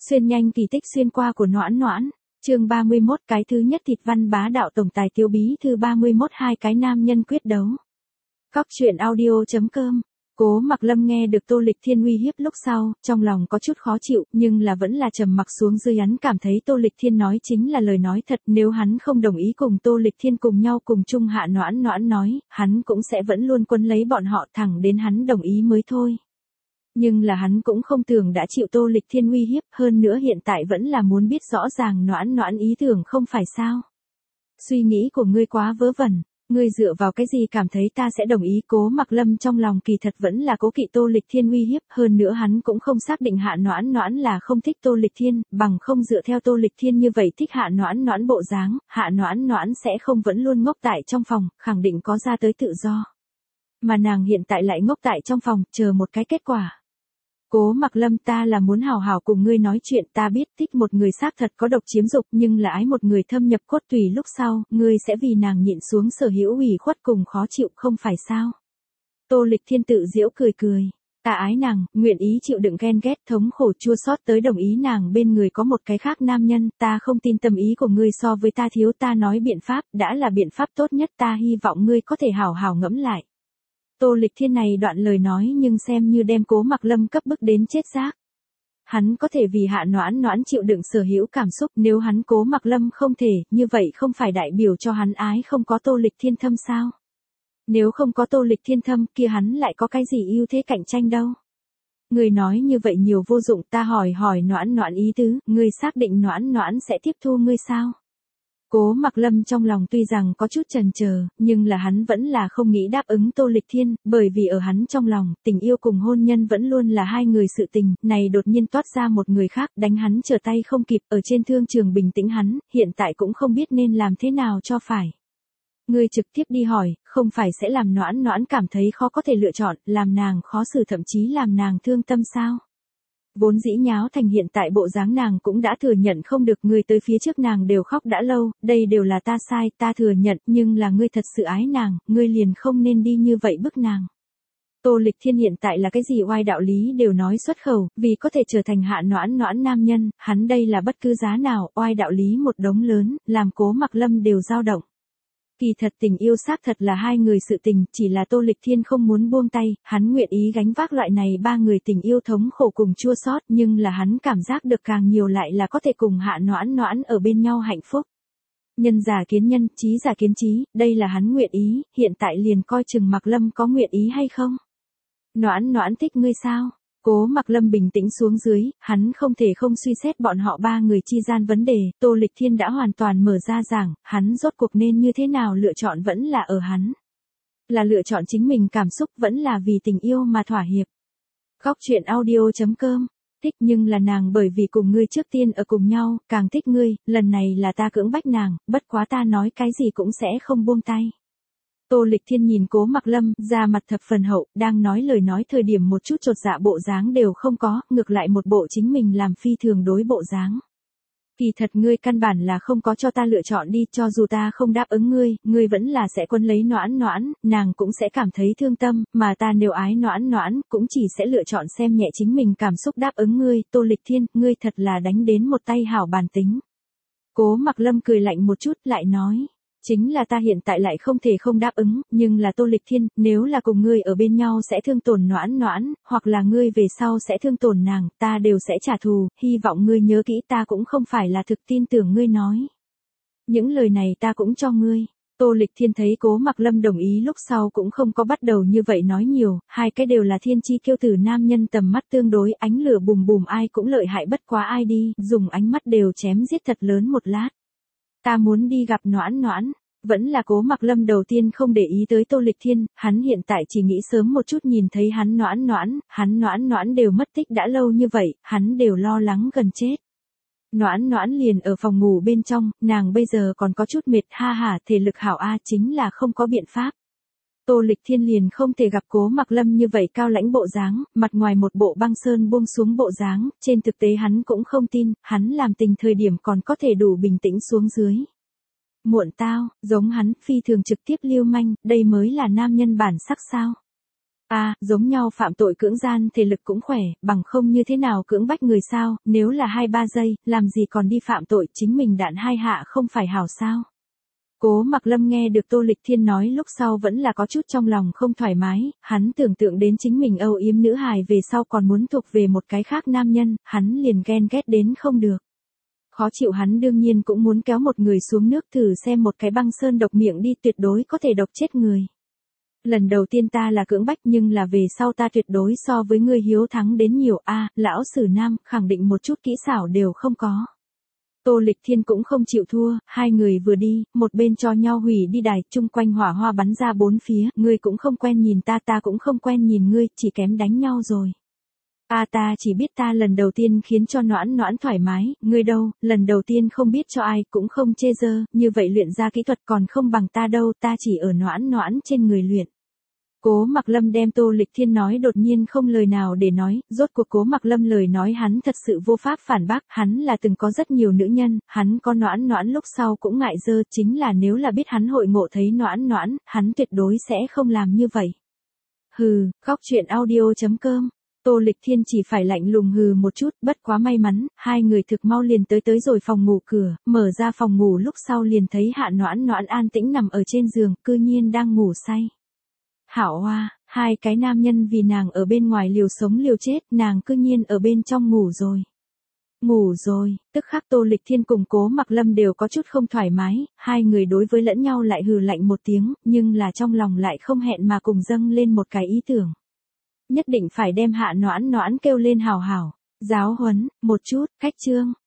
Xuyên nhanh kỳ tích xuyên qua của Noãn Noãn. Chương 31, cái thứ nhất thịt văn bá đạo tổng tài tiêu bí thư 31, hai cái nam nhân quyết đấu. Cóc truyện audio.com. Cố Mặc Lâm nghe được Tô Lịch Thiên uy hiếp lúc sau, trong lòng có chút khó chịu, nhưng là vẫn là trầm mặc xuống dưới. Hắn cảm thấy Tô Lịch Thiên nói chính là lời nói thật, nếu hắn không đồng ý cùng Tô Lịch Thiên cùng nhau cùng chung hạ Noãn Noãn nói, hắn cũng sẽ vẫn luôn quấn lấy bọn họ thẳng đến hắn đồng ý mới thôi. Nhưng là hắn cũng không tưởng đã chịu Tô Lịch Thiên uy hiếp, hơn nữa hiện tại vẫn là muốn biết rõ ràng Noãn Noãn ý tưởng không phải sao. Suy nghĩ của ngươi quá vớ vẩn, ngươi dựa vào cái gì cảm thấy ta sẽ đồng ý? Cố Mặc Lâm trong lòng kỳ thật vẫn là cố kỵ Tô Lịch Thiên uy hiếp, hơn nữa hắn cũng không xác định hạ Noãn Noãn là không thích Tô Lịch Thiên, bằng không dựa theo Tô Lịch Thiên như vậy thích hạ Noãn Noãn bộ dáng, hạ Noãn Noãn sẽ không vẫn luôn ngốc tại trong phòng, khẳng định có ra tới tự do. Mà nàng hiện tại lại ngốc tại trong phòng, chờ một cái kết quả. Cố Mặc Lâm, ta là muốn hào hào cùng ngươi nói chuyện, ta biết thích một người xác thật có độc chiếm dục, nhưng là ái một người thâm nhập cốt tủy lúc sau, ngươi sẽ vì nàng nhịn xuống sở hữu ủy khuất cùng khó chịu, không phải sao? Tô Lịch Thiên tự giễu cười cười, ta ái nàng, nguyện ý chịu đựng ghen ghét thống khổ chua xót tới đồng ý nàng bên người có một cái khác nam nhân, ta không tin tâm ý của ngươi so với ta thiếu, ta nói biện pháp, đã là biện pháp tốt nhất, ta hy vọng ngươi có thể hào hào ngẫm lại. Tô Lịch Thiên này đoạn lời nói nhưng xem như đem Cố Mặc Lâm cấp bức đến chết rác. Hắn có thể vì hạ Noãn Noãn chịu đựng sở hữu cảm xúc, nếu hắn Cố Mặc Lâm không thể, như vậy không phải đại biểu cho hắn ái không có Tô Lịch Thiên thâm sao? Nếu không có Tô Lịch Thiên thâm kia hắn lại có cái gì ưu thế cạnh tranh đâu? Người nói như vậy nhiều vô dụng, ta hỏi Noãn Noãn ý tứ, ngươi xác định Noãn Noãn sẽ tiếp thu ngươi sao? Cố Mặc Lâm trong lòng tuy rằng có chút chần chờ, nhưng là hắn vẫn là không nghĩ đáp ứng Tô Lịch Thiên, bởi vì ở hắn trong lòng, tình yêu cùng hôn nhân vẫn luôn là hai người sự tình, này đột nhiên toát ra một người khác, đánh hắn trở tay không kịp, ở trên thương trường bình tĩnh hắn, hiện tại cũng không biết nên làm thế nào cho phải. Ngươi trực tiếp đi hỏi, không phải sẽ làm Noãn Noãn cảm thấy khó có thể lựa chọn, làm nàng khó xử thậm chí làm nàng thương tâm sao? Vốn dĩ nháo thành hiện tại bộ dáng nàng cũng đã thừa nhận không được, người tới phía trước nàng đều khóc đã lâu, đây đều là ta sai, ta thừa nhận, nhưng là ngươi thật sự ái nàng, ngươi liền không nên đi như vậy bức nàng. Tô Lịch Thiên hiện tại là cái gì oai đạo lý đều nói xuất khẩu, vì có thể trở thành hạ Noãn Noãn nam nhân, hắn đây là bất cứ giá nào, oai đạo lý một đống lớn, làm Cố Mặc Lâm đều dao động. Kỳ thật tình yêu xác thật là hai người sự tình, chỉ là Tô Lịch Thiên không muốn buông tay, hắn nguyện ý gánh vác loại này ba người tình yêu thống khổ cùng chua xót, nhưng là hắn cảm giác được càng nhiều lại là có thể cùng hạ Noãn Noãn ở bên nhau hạnh phúc. Nhân giả kiến nhân, trí giả kiến trí, đây là hắn nguyện ý, hiện tại liền coi chừng Mặc Lâm có nguyện ý hay không. Noãn Noãn thích ngươi sao? Cố Mặc Lâm bình tĩnh xuống dưới, hắn không thể không suy xét bọn họ ba người chi gian vấn đề, Tô Lịch Thiên đã hoàn toàn mở ra giảng, hắn rốt cuộc nên như thế nào lựa chọn vẫn là ở hắn. Là lựa chọn chính mình cảm xúc vẫn là vì tình yêu mà thỏa hiệp. Cóc truyện audio.com. Thích nhưng là nàng bởi vì cùng ngươi trước tiên ở cùng nhau, càng thích ngươi, lần này là ta cưỡng bách nàng, bất quá ta nói cái gì cũng sẽ không buông tay. Tô Lịch Thiên nhìn Cố Mặc Lâm, da mặt thập phần hậu, đang nói lời nói thời điểm một chút chột dạ bộ dáng đều không có, ngược lại một bộ chính mình làm phi thường đối bộ dáng. Kỳ thật ngươi căn bản là không có cho ta lựa chọn đi, cho dù ta không đáp ứng ngươi vẫn là sẽ quân lấy Noãn Noãn, nàng cũng sẽ cảm thấy thương tâm, mà ta nếu ái Noãn Noãn, cũng chỉ sẽ lựa chọn xem nhẹ chính mình cảm xúc đáp ứng ngươi, Tô Lịch Thiên, ngươi thật là đánh đến một tay hảo bản tính. Cố Mặc Lâm cười lạnh một chút, lại nói. Chính là ta hiện tại lại không thể không đáp ứng, nhưng là Tô Lịch Thiên, nếu là cùng ngươi ở bên nhau sẽ thương tổn Noãn Noãn, hoặc là ngươi về sau sẽ thương tổn nàng, ta đều sẽ trả thù, hy vọng ngươi nhớ kỹ, ta cũng không phải là thực tin tưởng ngươi nói. Những lời này ta cũng cho ngươi. Tô Lịch Thiên thấy Cố Mặc Lâm đồng ý lúc sau cũng không có bắt đầu như vậy nói nhiều, hai cái đều là thiên chi kiêu tử nam nhân tầm mắt tương đối, ánh lửa bùm bùm ai cũng lợi hại bất quá ai đi, dùng ánh mắt đều chém giết thật lớn một lát. Ta muốn đi gặp Noãn Noãn. Vẫn là Cố Mặc Lâm đầu tiên không để ý tới Tô Lịch Thiên, hắn hiện tại chỉ nghĩ sớm một chút nhìn thấy hắn Noãn Noãn đều mất tích đã lâu như vậy, hắn đều lo lắng gần chết. Noãn Noãn liền ở phòng ngủ bên trong, nàng bây giờ còn có chút mệt, ha ha, thể lực hảo a, chính là không có biện pháp. Tô Lịch Thiên liền không thể gặp Cố Mặc Lâm như vậy cao lãnh bộ dáng, mặt ngoài một bộ băng sơn buông xuống bộ dáng, trên thực tế hắn cũng không tin, hắn làm tình thời điểm còn có thể đủ bình tĩnh xuống dưới. Muộn tao, giống hắn, phi thường trực tiếp lưu manh, đây mới là nam nhân bản sắc sao. Giống nhau phạm tội cưỡng gian thể lực cũng khỏe, bằng không như thế nào cưỡng bách người sao, nếu là 2-3 giây, làm gì còn đi phạm tội, chính mình đạn 2 hạ không phải hảo sao. Cố Mặc Lâm nghe được Tô Lịch Thiên nói lúc sau vẫn là có chút trong lòng không thoải mái, hắn tưởng tượng đến chính mình âu yếm nữ hài về sau còn muốn thuộc về một cái khác nam nhân, hắn liền ghen ghét đến không được. Khó chịu hắn đương nhiên cũng muốn kéo một người xuống nước thử xem một cái băng sơn độc miệng đi, tuyệt đối có thể độc chết người. Lần đầu tiên ta là cưỡng bách nhưng là về sau ta tuyệt đối so với ngươi hiếu thắng đến nhiều. Lão Sử Nam khẳng định một chút kỹ xảo đều không có. Tô Lịch Thiên cũng không chịu thua, hai người vừa đi, một bên cho nhau hủy đi đài, chung quanh hỏa hoa bắn ra bốn phía, ngươi cũng không quen nhìn ta, ta cũng không quen nhìn ngươi, chỉ kém đánh nhau rồi. Ta chỉ biết ta lần đầu tiên khiến cho Noãn Noãn thoải mái, ngươi đâu, lần đầu tiên không biết cho ai, cũng không chê dơ, như vậy luyện ra kỹ thuật còn không bằng ta đâu, ta chỉ ở Noãn Noãn trên người luyện. Cố Mặc Lâm đem Tô Lịch Thiên nói đột nhiên không lời nào để nói, rốt cuộc Cố Mặc Lâm lời nói hắn thật sự vô pháp phản bác, hắn là từng có rất nhiều nữ nhân, hắn có Noãn Noãn lúc sau cũng ngại dơ, chính là nếu là biết hắn hội ngộ thấy Noãn Noãn, hắn tuyệt đối sẽ không làm như vậy. Hừ, góc truyện audio.com. Tô Lịch Thiên chỉ phải lạnh lùng hừ một chút, bất quá may mắn, hai người thực mau liền tới rồi phòng ngủ cửa, mở ra phòng ngủ lúc sau liền thấy Hạ Noãn Noãn an tĩnh nằm ở trên giường, cư nhiên đang ngủ say. Hảo Hoa, hai cái nam nhân vì nàng ở bên ngoài liều sống liều chết, nàng cư nhiên ở bên trong ngủ rồi. Ngủ rồi, tức khắc Tô Lịch Thiên cùng Cố Mặc Lâm đều có chút không thoải mái, hai người đối với lẫn nhau lại hừ lạnh một tiếng, nhưng là trong lòng lại không hẹn mà cùng dâng lên một cái ý tưởng. Nhất định phải đem Hạ Noãn Noãn kêu lên hào hảo, giáo huấn, một chút, cách chương.